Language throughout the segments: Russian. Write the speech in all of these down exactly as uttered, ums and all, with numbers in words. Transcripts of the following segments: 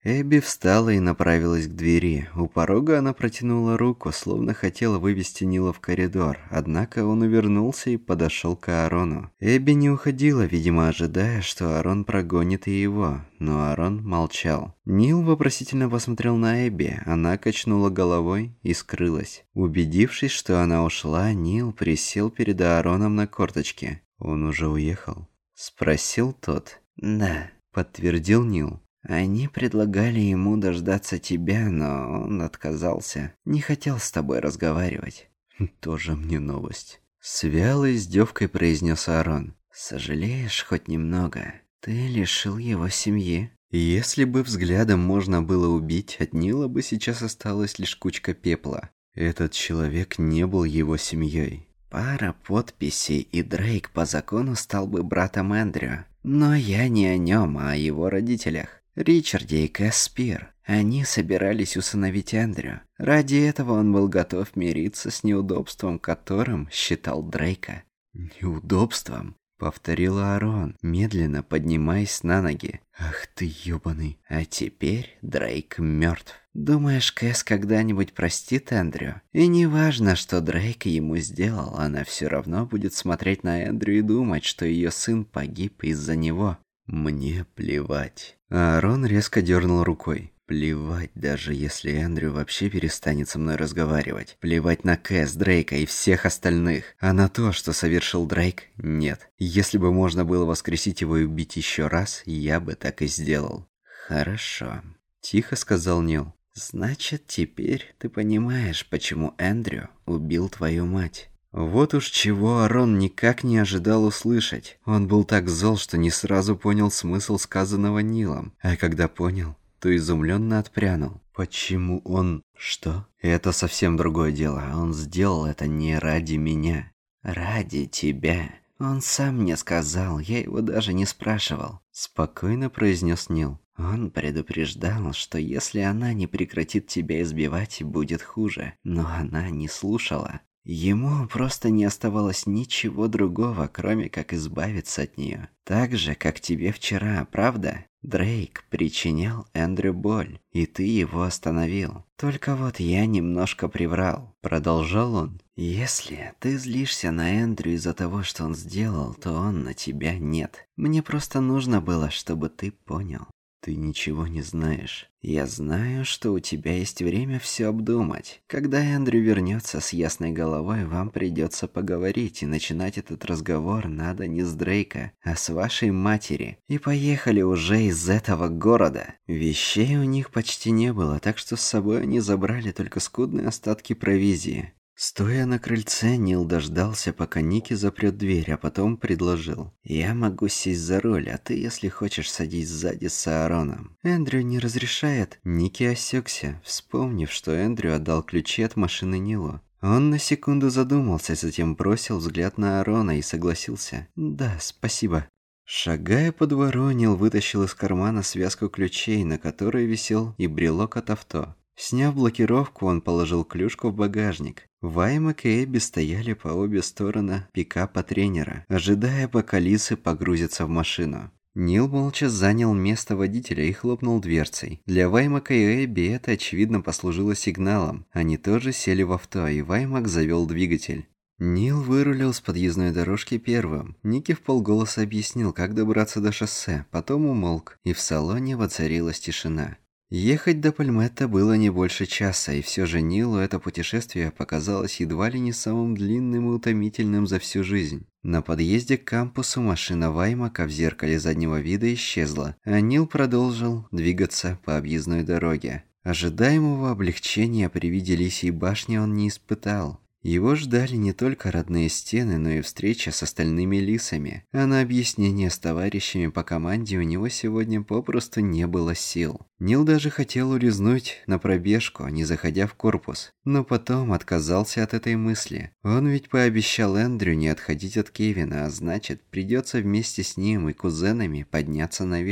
Эбби встала и направилась к двери. У порога она протянула руку, словно хотела вывести Нила в коридор. Однако он увернулся и подошел к Аарону. Эбби не уходила, видимо, ожидая, что Аарон прогонит и его. Но Аарон молчал. Нил вопросительно посмотрел на Эбби. Она качнула головой и скрылась. Убедившись, что она ушла, Нил присел перед Аароном на корточки. «Он уже уехал?» – спросил тот. «Да», – подтвердил Нил. «Они предлагали ему дождаться тебя, но он отказался. Не хотел с тобой разговаривать». «Тоже мне новость», — с вялой издевкой произнес Аарон. «Сожалеешь хоть немного? Ты лишил его семьи». Если бы взглядом можно было убить, от Нила бы сейчас осталась лишь кучка пепла. Этот человек не был его семьей. Пара подписей, и Дрейк по закону стал бы братом Эндрю. Но я не о нем, а о его родителях. Ричарде и Кэс Спир. Они собирались усыновить Эндрю. Ради этого он был готов мириться с неудобством, которым считал Дрейка. «Неудобством?» — повторил Аарон, медленно поднимаясь на ноги. «Ах ты ёбаный!» «А теперь Дрейк мертв. Думаешь, Кэс когда-нибудь простит Эндрю? И не важно, что Дрейк ему сделал, она все равно будет смотреть на Эндрю и думать, что ее сын погиб из-за него». «Мне плевать». Аарон резко дернул рукой. «Плевать, даже если Эндрю вообще перестанет со мной разговаривать. Плевать на Кэс, Дрейка и всех остальных. А на то, что совершил Дрейк, нет. Если бы можно было воскресить его и убить еще раз, я бы так и сделал». «Хорошо», – тихо сказал Нил. «Значит, теперь ты понимаешь, почему Эндрю убил твою мать». Вот уж чего Аарон никак не ожидал услышать. Он был так зол, что не сразу понял смысл сказанного Нилом. А когда понял, то изумленно отпрянул. Почему он... Что? Это совсем другое дело. Он сделал это не ради меня. Ради тебя. Он сам мне сказал, я его даже не спрашивал. Спокойно произнес Нил. Он предупреждал, что если она не прекратит тебя избивать, будет хуже. Но она не слушала. Ему просто не оставалось ничего другого, кроме как избавиться от нее. Так же, как тебе вчера, правда? Дрейк причинял Эндрю боль, и ты его остановил. Только вот я немножко приврал, продолжал он. Если ты злишься на Эндрю из-за того, что он сделал, то он на тебя нет. Мне просто нужно было, чтобы ты понял. Ты ничего не знаешь. Я знаю, что у тебя есть время все обдумать. Когда Эндрю вернется с ясной головой, вам придется поговорить, и начинать этот разговор надо не с Дрейка, а с вашей матери. И поехали уже из этого города. Вещей у них почти не было, так что с собой они забрали только скудные остатки провизии. Стоя на крыльце, Нил дождался, пока Ники запрет дверь, а потом предложил. «Я могу сесть за руль, а ты, если хочешь, садись сзади с Аароном». «Эндрю не разрешает». Ники осекся, вспомнив, что Эндрю отдал ключи от машины Нилу. Он на секунду задумался, затем бросил взгляд на Аарона и согласился. «Да, спасибо». Шагая по двору, Нил вытащил из кармана связку ключей, на которой висел и брелок от авто. Сняв блокировку, он положил клюшку в багажник. Ваймак и Эбби стояли по обе стороны пикапа тренера, ожидая, пока лисы погрузятся в машину. Нил молча занял место водителя и хлопнул дверцей. Для Ваймака и Эбби это, очевидно, послужило сигналом. Они тоже сели в авто, и Ваймак завел двигатель. Нил вырулил с подъездной дорожки первым. Ники вполголоса объяснил, как добраться до шоссе, потом умолк, и в салоне воцарилась тишина. Ехать до Пальметта было не больше часа, и все же Нилу это путешествие показалось едва ли не самым длинным и утомительным за всю жизнь. На подъезде к кампусу машина Ваймака в зеркале заднего вида исчезла, а Нил продолжил двигаться по объездной дороге. Ожидаемого облегчения при виде лисьей башни он не испытал. Его ждали не только родные стены, но и встреча с остальными лисами, а на объяснение с товарищами по команде у него сегодня попросту не было сил. Нил даже хотел улизнуть на пробежку, не заходя в корпус, но потом отказался от этой мысли. Он ведь пообещал Эндрю не отходить от Кевина, а значит, придется вместе с ним и кузенами подняться наверх.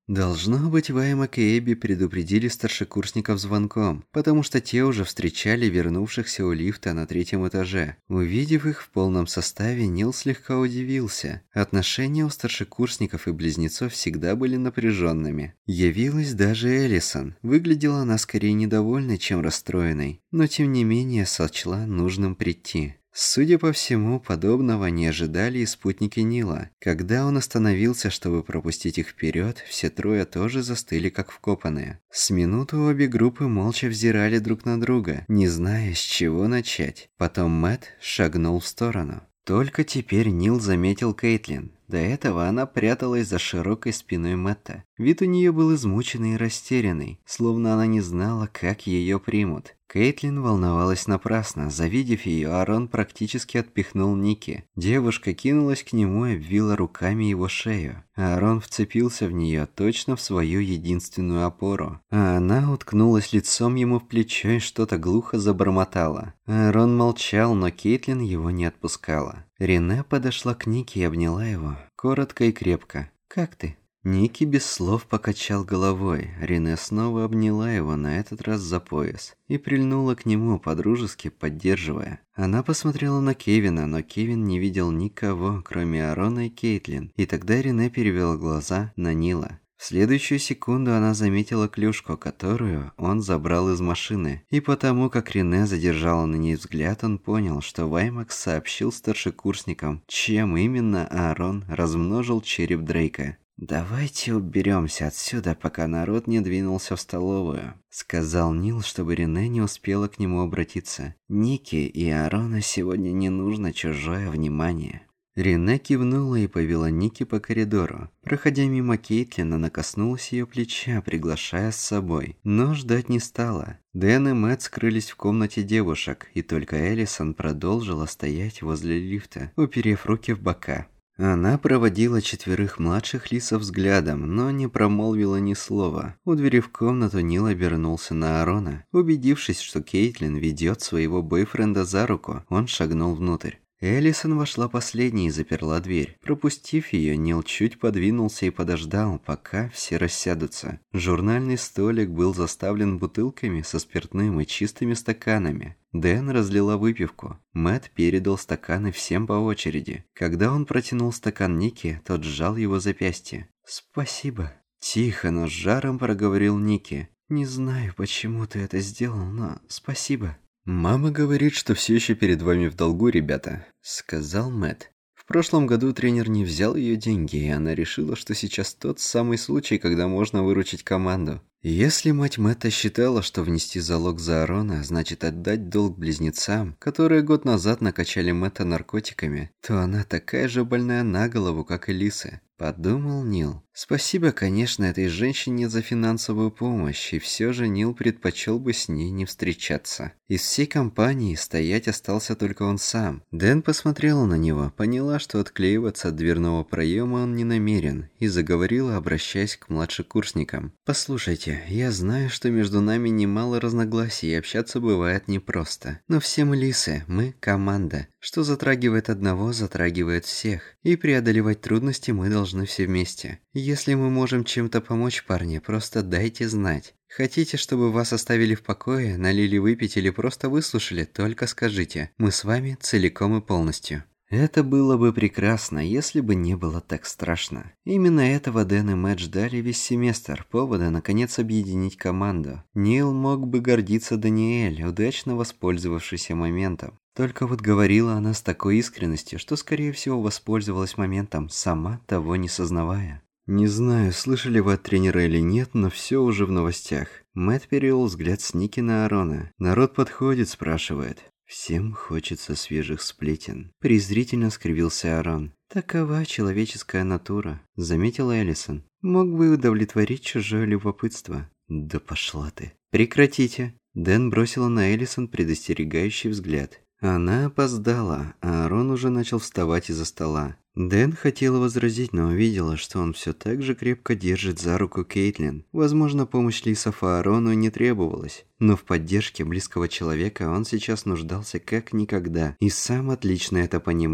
Должно быть, Ваймак и Эбби предупредили старшекурсников звонком, потому что те уже встречали вернувшихся у лифта на третьем этаже. Увидев их в полном составе, Нил слегка удивился. Отношения у старшекурсников и близнецов всегда были напряженными. Явилась даже Элисон. Выглядела она скорее недовольной, чем расстроенной, но тем не менее сочла нужным прийти. Судя по всему, подобного не ожидали и спутники Нила. Когда он остановился, чтобы пропустить их вперед, все трое тоже застыли как вкопанные. С минуту обе группы молча взирали друг на друга, не зная, с чего начать. Потом Мэтт шагнул в сторону. Только теперь Нил заметил Кейтлин. До этого она пряталась за широкой спиной Мэтта. Вид у нее был измученный и растерянный, словно она не знала, как ее примут. Кейтлин волновалась напрасно. Завидев ее, Аарон практически отпихнул Ники. Девушка кинулась к нему и обвила руками его шею. Аарон вцепился в нее точно в свою единственную опору. А она уткнулась лицом ему в плечо и что-то глухо забормотала. Аарон молчал, но Кейтлин его не отпускала. Рене подошла к Нике и обняла его. Коротко и крепко. «Как ты?» Ники без слов покачал головой. Рене снова обняла его, на этот раз за пояс, и прильнула к нему, подружески поддерживая. Она посмотрела на Кевина, но Кевин не видел никого, кроме Аарона и Кейтлин, и тогда Рене перевела глаза на Нила. В следующую секунду она заметила клюшку, которую он забрал из машины, и потому как Рене задержала на ней взгляд, он понял, что Ваймак сообщил старшекурсникам, чем именно Аарон размножил череп Дрейка. «Давайте уберемся отсюда, пока народ не двинулся в столовую», — сказал Нил, чтобы Рене не успела к нему обратиться. «Ники и Аарона сегодня не нужно чужое внимание». Рене кивнула и повела Ники по коридору. Проходя мимо Кейтлин, она коснулась ее плеча, приглашая с собой. Но ждать не стала. Дэн и Мэтт скрылись в комнате девушек, и только Элисон продолжила стоять возле лифта, уперев руки в бока. Она проводила четверых младших лисов взглядом, но не промолвила ни слова. У двери в комнату Нил обернулся на Аарона. Убедившись, что Кейтлин ведет своего бойфренда за руку, он шагнул внутрь. Элисон вошла последней и заперла дверь. Пропустив ее, Нил чуть подвинулся и подождал, пока все рассядутся. Журнальный столик был заставлен бутылками со спиртным и чистыми стаканами. Дэн разлила выпивку. Мэтт передал стаканы всем по очереди. Когда он протянул стакан Ники, тот сжал его запястье. «Спасибо». Тихо, но с жаром проговорил Ники. «Не знаю, почему ты это сделал, но спасибо». «Мама говорит, что все еще перед вами в долгу, ребята», — сказал Мэтт. В прошлом году тренер не взял ее деньги, и она решила, что сейчас тот самый случай, когда можно выручить команду. Если мать Мэтта считала, что внести залог за Аарона значит отдать долг близнецам, которые год назад накачали Мэтта наркотиками, то она такая же больная на голову, как и Лисы. Подумал Нил. Спасибо, конечно, этой женщине за финансовую помощь, и все же Нил предпочел бы с ней не встречаться. Из всей компании стоять остался только он сам. Дэн посмотрела на него, поняла, что отклеиваться от дверного проема он не намерен, и заговорила, обращаясь к младшекурсникам. «Послушайте, я знаю, что между нами немало разногласий, и общаться бывает непросто. Но все мы лисы, мы команда. Что затрагивает одного, затрагивает всех. И преодолевать трудности мы должны все вместе. Если мы можем чем-то помочь, парни, просто дайте знать. Хотите, чтобы вас оставили в покое, налили выпить или просто выслушали, только скажите. Мы с вами целиком и полностью». Это было бы прекрасно, если бы не было так страшно. Именно этого Дэн и Мэтт ждали весь семестр, повода наконец объединить команду. Нил мог бы гордиться Даниэль, удачно воспользовавшийся моментом. Только вот говорила она с такой искренностью, что скорее всего воспользовалась моментом, сама того не сознавая. Не знаю, слышали вы от тренера или нет, но все уже в новостях. Мэтт перевел взгляд с Ники на Аарона. Народ подходит, спрашивает. «Всем хочется свежих сплетен», – презрительно скривился Аарон. «Такова человеческая натура», – заметила Элисон. «Мог бы удовлетворить чужое любопытство». «Да пошла ты». «Прекратите». Дэн бросила на Элисон предостерегающий взгляд. Она опоздала, а Аарон уже начал вставать из-за стола. Дэн хотела возразить, но увидела, что он все так же крепко держит за руку Кейтлин. Возможно, помощь лисов Аарону не требовалась, но в поддержке близкого человека он сейчас нуждался как никогда и сам отлично это понимал.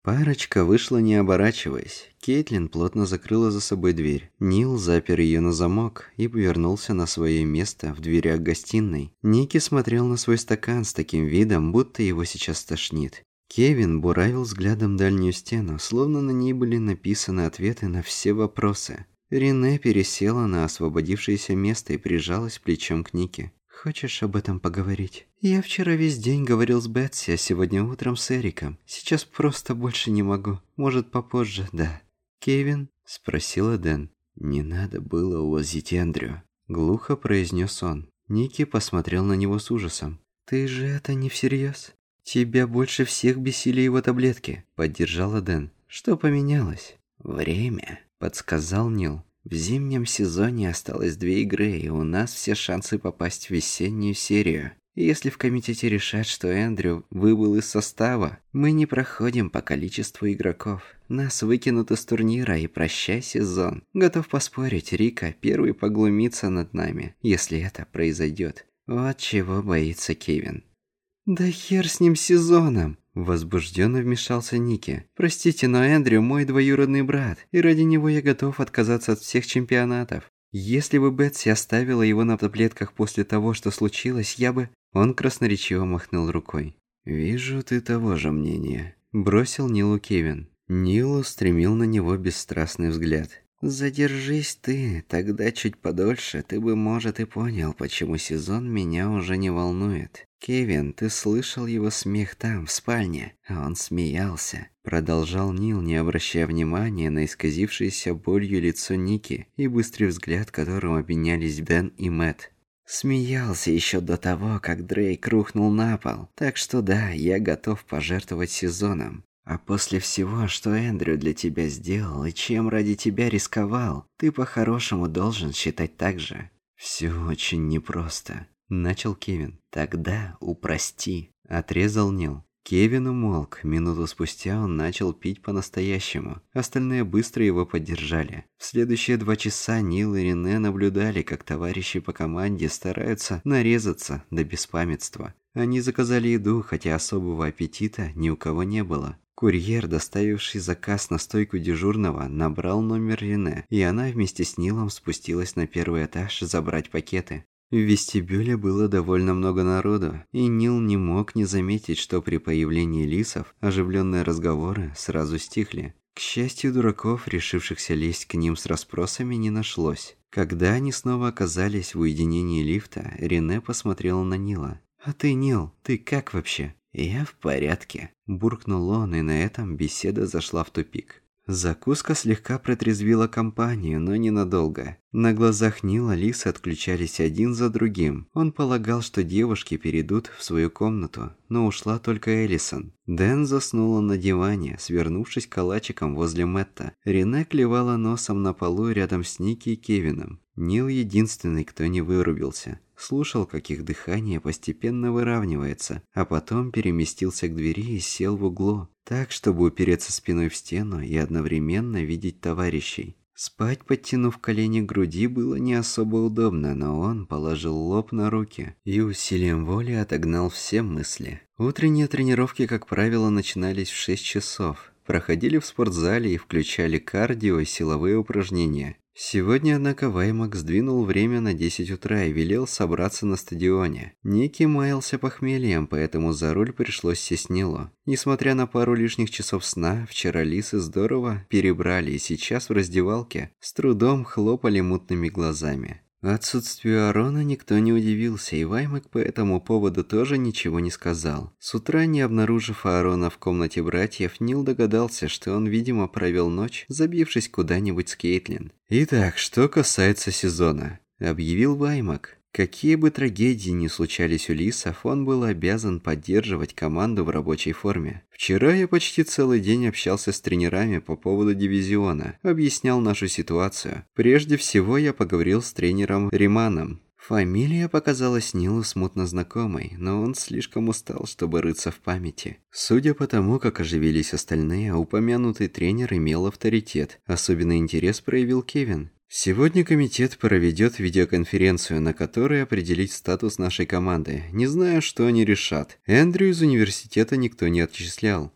Парочка вышла, не оборачиваясь. Кейтлин плотно закрыла за собой дверь. Нил запер ее на замок и повернулся на свое место в дверях гостиной. Ники смотрел на свой стакан с таким видом, будто его сейчас тошнит. Кевин буравил взглядом дальнюю стену, словно на ней были написаны ответы на все вопросы. Рене пересела на освободившееся место и прижалась плечом к Нике. «Хочешь об этом поговорить? Я вчера весь день говорил с Бетси, а сегодня утром с Эриком. Сейчас просто больше не могу. Может, попозже, да». «Кевин?» – спросила Дэн. «Не надо было увозить Эндрю», – глухо произнес он. Ники посмотрел на него с ужасом. «Ты же это не всерьез? Тебя больше всех бесили его таблетки», – поддержала Дэн. «Что поменялось?» «Время», – подсказал Нил. В зимнем сезоне осталось две игры, и у нас все шансы попасть в весеннюю серию. Если в комитете решат, что Эндрю выбыл из состава, мы не проходим по количеству игроков. Нас выкинут из турнира, и прощай сезон. Готов поспорить, Рика первый поглумится над нами, если это произойдет. Вот чего боится Кевин. «Да хер с ним сезоном!» Возбужденно вмешался Ники. «Простите, но Эндрю мой двоюродный брат, и ради него я готов отказаться от всех чемпионатов. Если бы Бетси оставила его на таблетках после того, что случилось, я бы...» Он красноречиво махнул рукой. «Вижу, ты того же мнения», – бросил Нилу Кевин. Нил устремил на него бесстрастный взгляд. «Задержись ты, тогда чуть подольше ты бы, может, и понял, почему сезон меня уже не волнует. Кевин, ты слышал его смех там, в спальне, а он смеялся». Продолжал Нил, не обращая внимания на исказившееся болью лицо Ники и быстрый взгляд, которым обменялись Дэн и Мэтт. «Смеялся еще до того, как Дрейк рухнул на пол, так что да, я готов пожертвовать сезоном. А после всего, что Эндрю для тебя сделал и чем ради тебя рисковал, ты по-хорошему должен считать так же». «Все очень непросто», – начал Кевин. «Тогда упрости», – отрезал Нил. Кевин умолк. Минуту спустя он начал пить по-настоящему. Остальные быстро его поддержали. В следующие два часа Нил и Рене наблюдали, как товарищи по команде стараются нарезаться до беспамятства. Они заказали еду, хотя особого аппетита ни у кого не было. Курьер, доставивший заказ на стойку дежурного, набрал номер Рене, и она вместе с Нилом спустилась на первый этаж забрать пакеты. В вестибюле было довольно много народу, и Нил не мог не заметить, что при появлении лисов оживленные разговоры сразу стихли. К счастью, дураков, решившихся лезть к ним с расспросами, не нашлось. Когда они снова оказались в уединении лифта, Рене посмотрела на Нила. «А ты, Нил, ты как вообще?» «Я в порядке», – буркнул он, и на этом беседа зашла в тупик. Закуска слегка протрезвила компанию, но ненадолго. На глазах Нила лисы отключались один за другим. Он полагал, что девушки перейдут в свою комнату, но ушла только Элисон. Дэн заснула на диване, свернувшись калачиком возле Мэтта. Рене клевала носом на полу рядом с Ники и Кевином. Нил единственный, кто не вырубился. Слушал, как их дыхание постепенно выравнивается, а потом переместился к двери и сел в углу, так, чтобы упереться спиной в стену и одновременно видеть товарищей. Спать, подтянув колени к груди, было не особо удобно, но он положил лоб на руки и усилием воли отогнал все мысли. Утренние тренировки, как правило, начинались в шесть часов, проходили в спортзале и включали кардио и силовые упражнения. Сегодня, однако, Ваймак сдвинул время на десять утра и велел собраться на стадионе. Ники маялся похмельем, поэтому за руль пришлось сесть Нилу. Несмотря на пару лишних часов сна, вчера лисы здорово перебрали и сейчас в раздевалке с трудом хлопали мутными глазами. Отсутствию Арона никто не удивился, и Ваймак по этому поводу тоже ничего не сказал. С утра, не обнаружив Аарона в комнате братьев, Нил догадался, что он, видимо, провел ночь, забившись куда-нибудь с Кейтлин. «Итак, что касается сезона», — объявил Ваймак. Какие бы трагедии ни случались у лисов, он был обязан поддерживать команду в рабочей форме. «Вчера я почти целый день общался с тренерами по поводу дивизиона, объяснял нашу ситуацию. Прежде всего я поговорил с тренером Риманом». Фамилия показалась Нилу смутно знакомой, но он слишком устал, чтобы рыться в памяти. Судя по тому, как оживились остальные, упомянутый тренер имел авторитет. Особенный интерес проявил Кевин. «Сегодня комитет проведет видеоконференцию, на которой определить статус нашей команды. Не знаю, что они решат. Эндрю из университета никто не отчислял.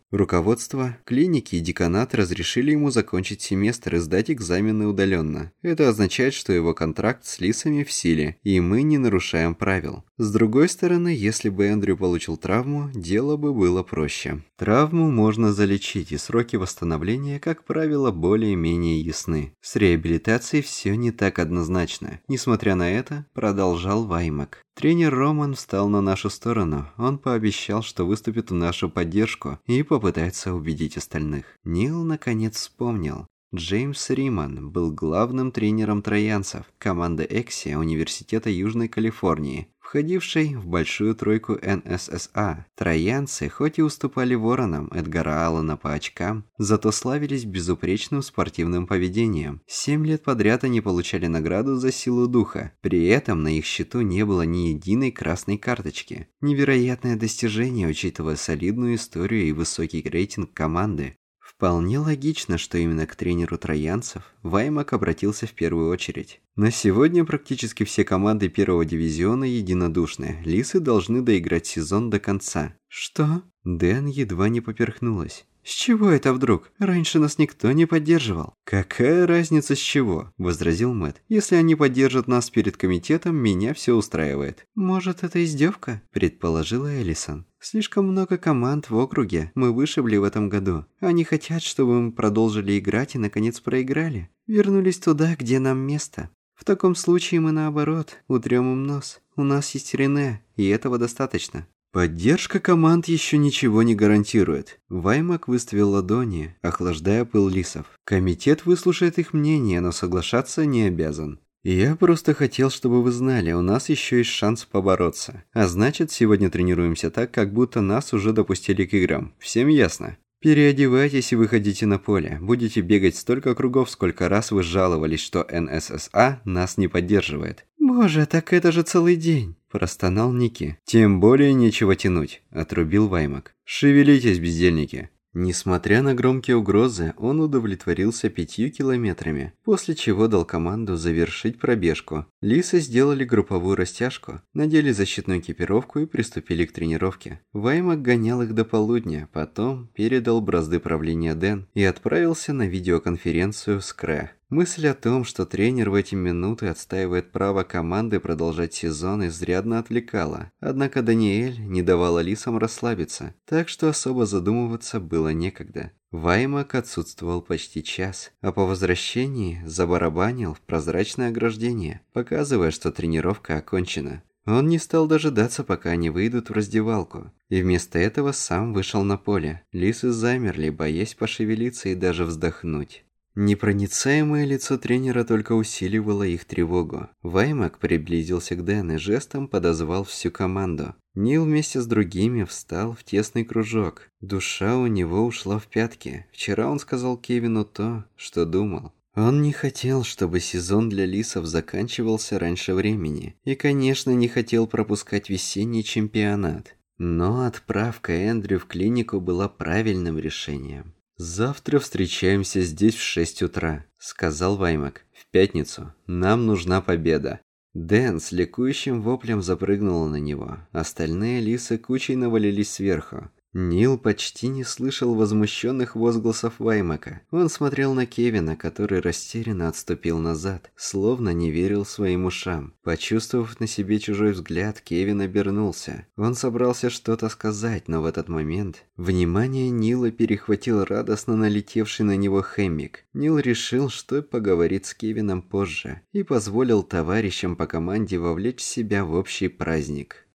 Руководство клиники и деканат разрешили ему закончить семестр и сдать экзамены удаленно. Это означает, что его контракт с Лисами в силе, и мы не нарушаем правил. С другой стороны, если бы Эндрю получил травму, дело бы было проще. Травму можно залечить, и сроки восстановления, как правило, более-менее ясны. С реабилитацией все не так однозначно. Несмотря на это, продолжал Ваймак. Тренер Роман встал на нашу сторону. Он пообещал, что выступит в нашу поддержку и попытается убедить остальных. Нил наконец вспомнил. Джеймс Риман был главным тренером троянцев команды Эксия Университета Южной Калифорнии, входившей в большую тройку эн эс эс а. Троянцы, хоть и уступали воронам Эдгара Аллана по очкам, зато славились безупречным спортивным поведением. Семь лет подряд они получали награду за силу духа. При этом на их счету не было ни единой красной карточки. Невероятное достижение, учитывая солидную историю и высокий рейтинг команды. Вполне логично, что именно к тренеру троянцев Ваймак обратился в первую очередь. На сегодня практически все команды первого дивизиона единодушны. Лисы должны доиграть сезон до конца. Что? Дэн едва не поперхнулась. «С чего это вдруг? Раньше нас никто не поддерживал». «Какая разница с чего?» – возразил Мэтт. «Если они поддержат нас перед комитетом, меня все устраивает». «Может, это издевка?» – предположила Элисон. «Слишком много команд в округе мы вышибли в этом году. Они хотят, чтобы мы продолжили играть и, наконец, проиграли. Вернулись туда, где нам место. В таком случае мы, наоборот, утрем им нос. У нас есть Рене, и этого достаточно». Поддержка команд еще ничего не гарантирует. Ваймак выставил ладони, охлаждая пыл лисов. Комитет выслушает их мнение, но соглашаться не обязан. Я просто хотел, чтобы вы знали, у нас еще есть шанс побороться. А значит, сегодня тренируемся так, как будто нас уже допустили к играм. Всем ясно? Переодевайтесь и выходите на поле. Будете бегать столько кругов, сколько раз вы жаловались, что эн эс эс а нас не поддерживает. «Боже, так это же целый день!» – простонал Ники. «Тем более нечего тянуть», – отрубил Ваймак. «Шевелитесь, бездельники!» Несмотря на громкие угрозы, он удовлетворился пятью километрами, после чего дал команду завершить пробежку. Лисы сделали групповую растяжку, надели защитную экипировку и приступили к тренировке. Ваймак гонял их до полудня, потом передал бразды правления Дэн и отправился на видеоконференцию с Крэ. Мысль о том, что тренер в эти минуты отстаивает право команды продолжать сезон, изрядно отвлекала. Однако Даниэль не давала лисам расслабиться, так что особо задумываться было некогда. Ваймак отсутствовал почти час, а по возвращении забарабанил в прозрачное ограждение, показывая, что тренировка окончена. Он не стал дожидаться, пока они выйдут в раздевалку, и вместо этого сам вышел на поле. Лисы замерли, боясь пошевелиться и даже вздохнуть. Непроницаемое лицо тренера только усиливало их тревогу. Ваймак приблизился к Дэн и жестом подозвал всю команду. Нил вместе с другими встал в тесный кружок. Душа у него ушла в пятки. Вчера он сказал Кевину то, что думал. Он не хотел, чтобы сезон для лисов заканчивался раньше времени. И, конечно, не хотел пропускать весенний чемпионат. Но отправка Эндрю в клинику была правильным решением. «Завтра встречаемся здесь в шесть утра», — сказал Ваймак. «В пятницу. Нам нужна победа». Дэн с ликующим воплем запрыгнула на него. Остальные лисы кучей навалились сверху. Нил почти не слышал возмущенных возгласов Ваймака. Он смотрел на Кевина, который растерянно отступил назад, словно не верил своим ушам. Почувствовав на себе чужой взгляд, Кевин обернулся. Он собрался что-то сказать, но в этот момент внимание Нила перехватил радостно налетевший на него Хэммик. Нил решил, что поговорит с Кевином позже, и позволил товарищам по команде вовлечь себя в общий праздник.